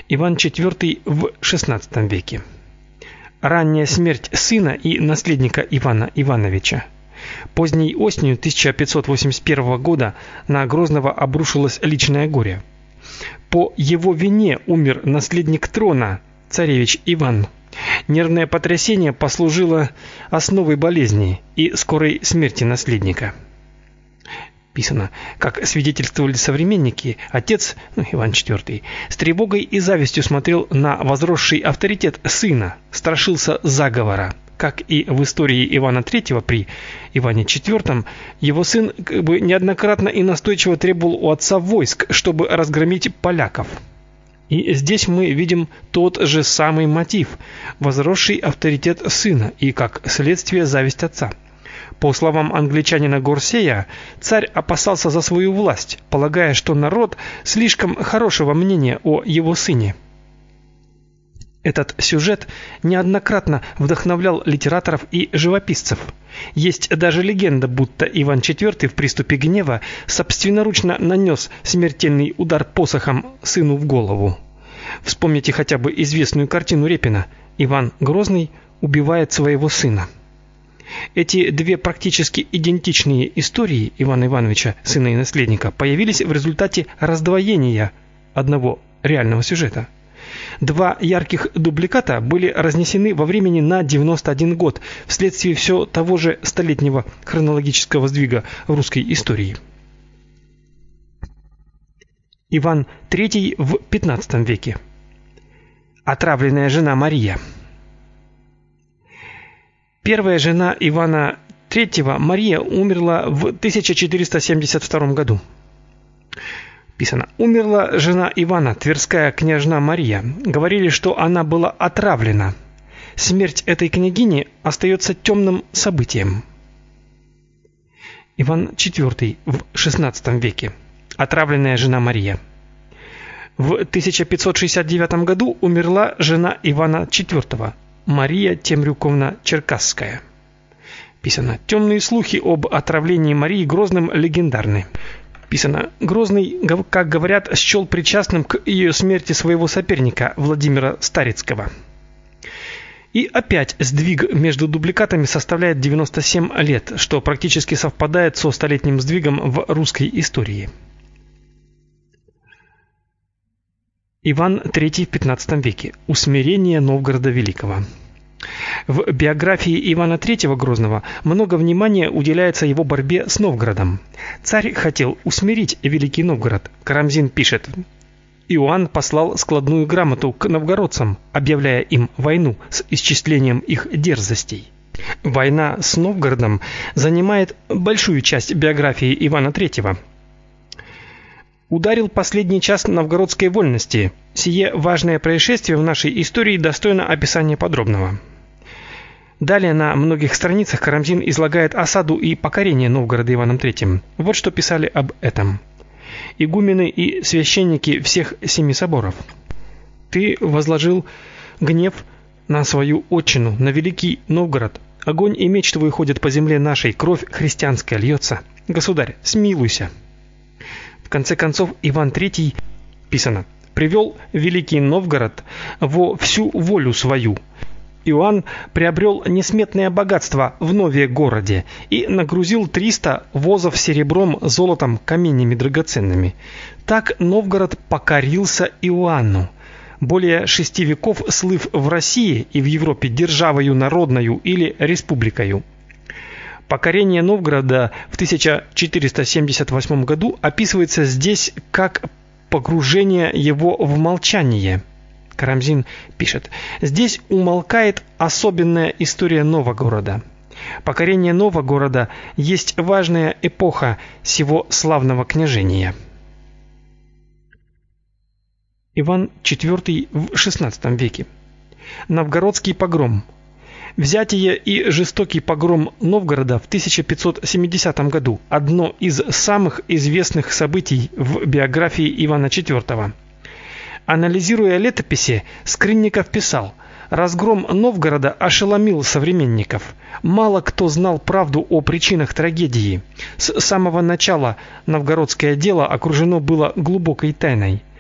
Иван IV в XVI веке. Ранняя смерть сына и наследника Ивана Ивановича. Поздней осенью 1581 года на Грозного обрушилось личное горе. По его вине умер наследник трона, царевич Иван. Нервное потрясение послужило основой болезни и скорой смерти наследника. Писано, как свидетельствовали современники, отец, Иван IV, с тревогой и завистью смотрел на возросший авторитет сына, страшился заговора. Как и в истории Ивана III при Иване IV, его сын неоднократно и настойчиво требовал у отца войск, чтобы разгромить поляков. И здесь мы видим тот же самый мотив – возросший авторитет сына и, как следствие, зависть отца. По словам англичанина Горсея, царь опасался за свою власть, полагая, что народ слишком хорошего мнения о его сыне. Этот сюжет неоднократно вдохновлял литераторов и живописцев. Есть даже легенда, будто Иван IV в приступе гнева собственноручно нанес смертельный удар посохом сыну в голову. Вспомните хотя бы известную картину Репина «Иван Грозный убивает своего сына». Эти две практически идентичные истории Ивана Ивановича, сына и наследника, появились в результате раздвоения одного реального сюжета. Два ярких дубликата были разнесены во времени на 91 год вследствие все того же столетнего хронологического сдвига в русской истории. Иван III в XV веке. Отравленная жена Мария. Первая жена Ивана III, Мария, умерла в 1472 году. Писано: умерла жена Ивана, тверская княжна Мария. Говорили, что она была отравлена. Смерть этой княгини остается темным событием. Иван IV в XVI веке. Отравленная жена Мария. В 1569 году умерла жена Ивана IV, Мария Темрюковна Черкасская. Писано: темные слухи об отравлении Марии Грозным легендарны. Писано: Грозный, как говорят, счел причастным к ее смерти своего соперника Владимира Старицкого. И опять сдвиг между дубликатами составляет 97 лет, что практически совпадает со столетним сдвигом в русской истории. Иван III в XV веке. Усмирение Новгорода Великого. В биографии Ивана III Грозного много внимания уделяется его борьбе с Новгородом. Царь хотел усмирить Великий Новгород. Карамзин пишет: Иоанн послал складную грамоту к новгородцам, объявляя им войну с исчислением их дерзостей. Война с Новгородом занимает большую часть биографии Ивана III. Ударил последний час новгородской вольности. Сие важное происшествие в нашей истории достойно описания подробного. Далее на многих страницах Карамзин излагает осаду и покорение Новгорода Иваном III. Вот что писали об этом игумены и священники всех семи соборов. Ты возложил гнев на свою отчину, на Великий Новгород. Огонь и меч твой ходят по земле нашей, кровь христианская льется. Государь, смилуйся. В конце концов, Иван III, писано, привел Великий Новгород во всю волю свою. Иоанн приобрел несметное богатство в нове городе и нагрузил 300 возов серебром, золотом, каменями драгоценными. Так Новгород покорился Иоанну. Более 6 веков слыв в России и в Европе державою народною или республикою. Покорение Новгорода в 1478 году описывается здесь как погружение его в молчание. Карамзин пишет: здесь умолкает особенная история Новогорода. Покорение Новогорода есть важная эпоха сего славного княжения. Иван IV в XVI веке. Новгородский погром. Взятие и жестокий погром Новгорода в 1570 году – одно из самых известных событий в биографии Ивана IV. Анализируя летописи, Скрынников писал: разгром Новгорода ошеломил современников. Мало кто знал правду о причинах трагедии. С самого начала новгородское дело окружено было глубокой тайной.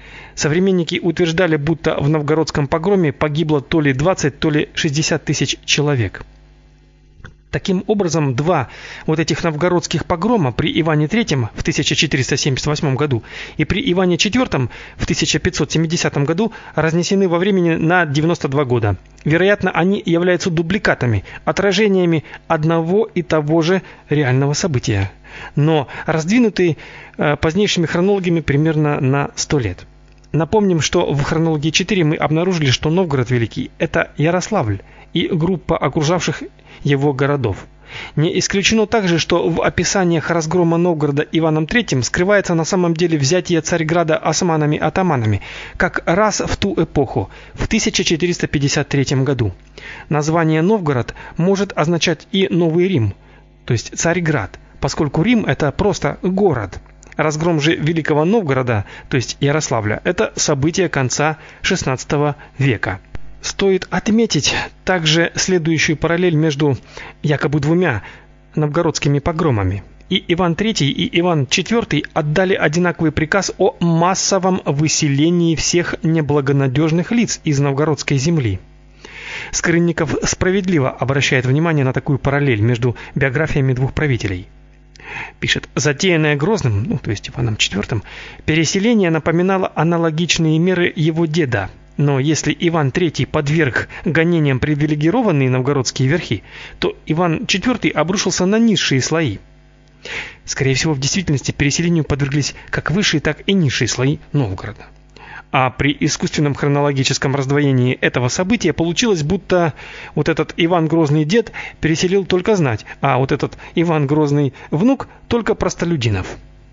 Современники утверждали, будто в новгородском погроме погибло то ли 20, то ли 60 тысяч человек. Таким образом, два вот этих новгородских погрома при Иване III в 1478 году и при Иване IV в 1570 году разнесены во времени на 92 года. Вероятно, они являются дубликатами, отражениями одного и того же реального события, но раздвинуты позднейшими хронологами примерно на 100 лет. Напомним, что в хронологии 4 мы обнаружили, что Новгород Великий – это Ярославль и группа окружавших его городов. Не исключено также, что в описаниях разгрома Новгорода Иваном III скрывается на самом деле взятие Царьграда османами-атаманами, как раз в ту эпоху, в 1453 году. Название Новгород может означать и Новый Рим, то есть Царьград, поскольку Рим – это просто город. Разгром же Великого Новгорода, то есть Ярославля, это событие конца XVI века. Стоит отметить также следующую параллель между якобы двумя новгородскими погромами. И Иван III, и Иван IV отдали одинаковый приказ о массовом выселении всех неблагонадежных лиц из новгородской земли. Скрынников справедливо обращает внимание на такую параллель между биографиями двух правителей. Пишет: затеянное Грозным, то есть Иваном IV, переселение напоминало аналогичные меры его деда. Но если Иван III подверг гонениям привилегированные новгородские верхи, то Иван IV обрушился на низшие слои. Скорее всего, в действительности переселению подверглись как высшие, так и низшие слои Новгорода. А при искусственном хронологическом раздвоении этого события получилось, будто вот этот Иван Грозный дед переселил только знать, а вот этот Иван Грозный внук только простолюдинов.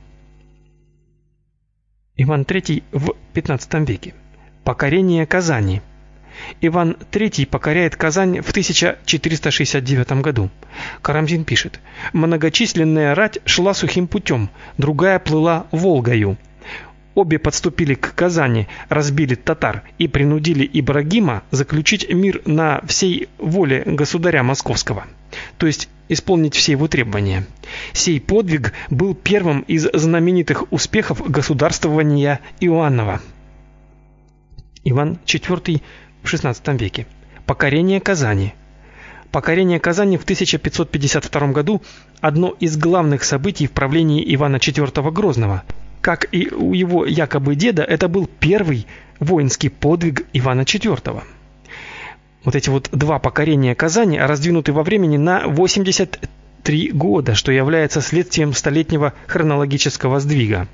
Иван III в XV веке. Покорение Казани. Иван III покоряет Казань в 1469 году. Карамзин пишет: многочисленная рать шла сухим путем, другая плыла Волгою. Обе подступили к Казани, разбили татар и принудили Ибрагима заключить мир на всей воле государя московского, то есть исполнить все его требования. Сей подвиг был первым из знаменитых успехов государствования Иоаннова. Иван IV в XVI веке. Покорение Казани. Покорение Казани в 1552 году одно из главных событий в правлении Ивана IV Грозного. Как и у его якобы деда, это был первый воинский подвиг Ивана IV. Вот эти вот два покорения Казани раздвинуты во времени на 83 года, что является следствием столетнего хронологического сдвига.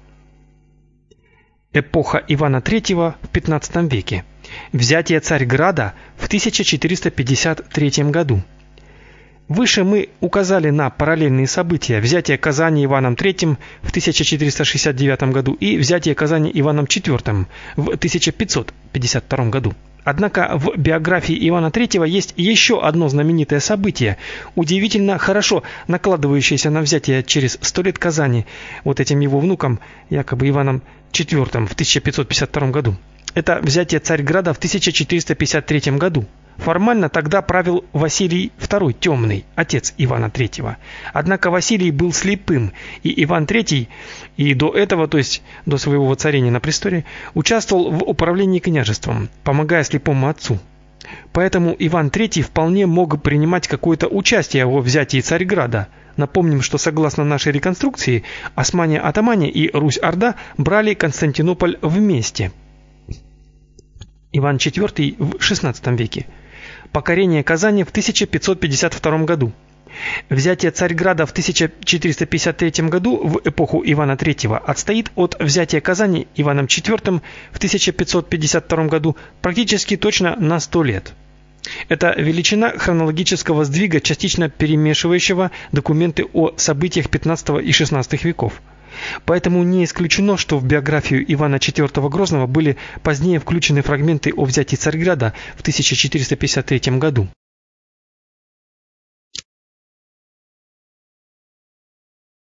Эпоха Ивана III в XV веке. Взятие Царьграда в 1453 году. Выше мы указали на параллельные события: взятие Казани Иваном III в 1469 году и взятие Казани Иваном IV в 1552 году. Однако в биографии Ивана III есть еще одно знаменитое событие, удивительно хорошо накладывающееся на взятие через 100 лет Казани вот этим его внуком, якобы Иваном IV в 1552 году. Это взятие Царьграда в 1453 году. Формально тогда правил Василий II Темный, отец Ивана III. Однако Василий был слепым, и Иван III и до этого, то есть до своего воцарения на престоле, участвовал в управлении княжеством, помогая слепому отцу. Поэтому Иван III вполне мог принимать какое-то участие во взятии Царьграда. Напомним, что согласно нашей реконструкции, османе-атамане и Русь-Орда брали Константинополь вместе. Иван IV в XVI веке. Покорение Казани в 1552 году. Взятие Царьграда в 1453 году в эпоху Ивана III отстоит от взятия Казани Иваном IV в 1552 году практически точно на 100 лет. Это величина хронологического сдвига, частично перемешивающего документы о событиях XV и XVI веков. Поэтому не исключено, что в биографию Ивана IV Грозного были позднее включены фрагменты о взятии Царьграда в 1453 году.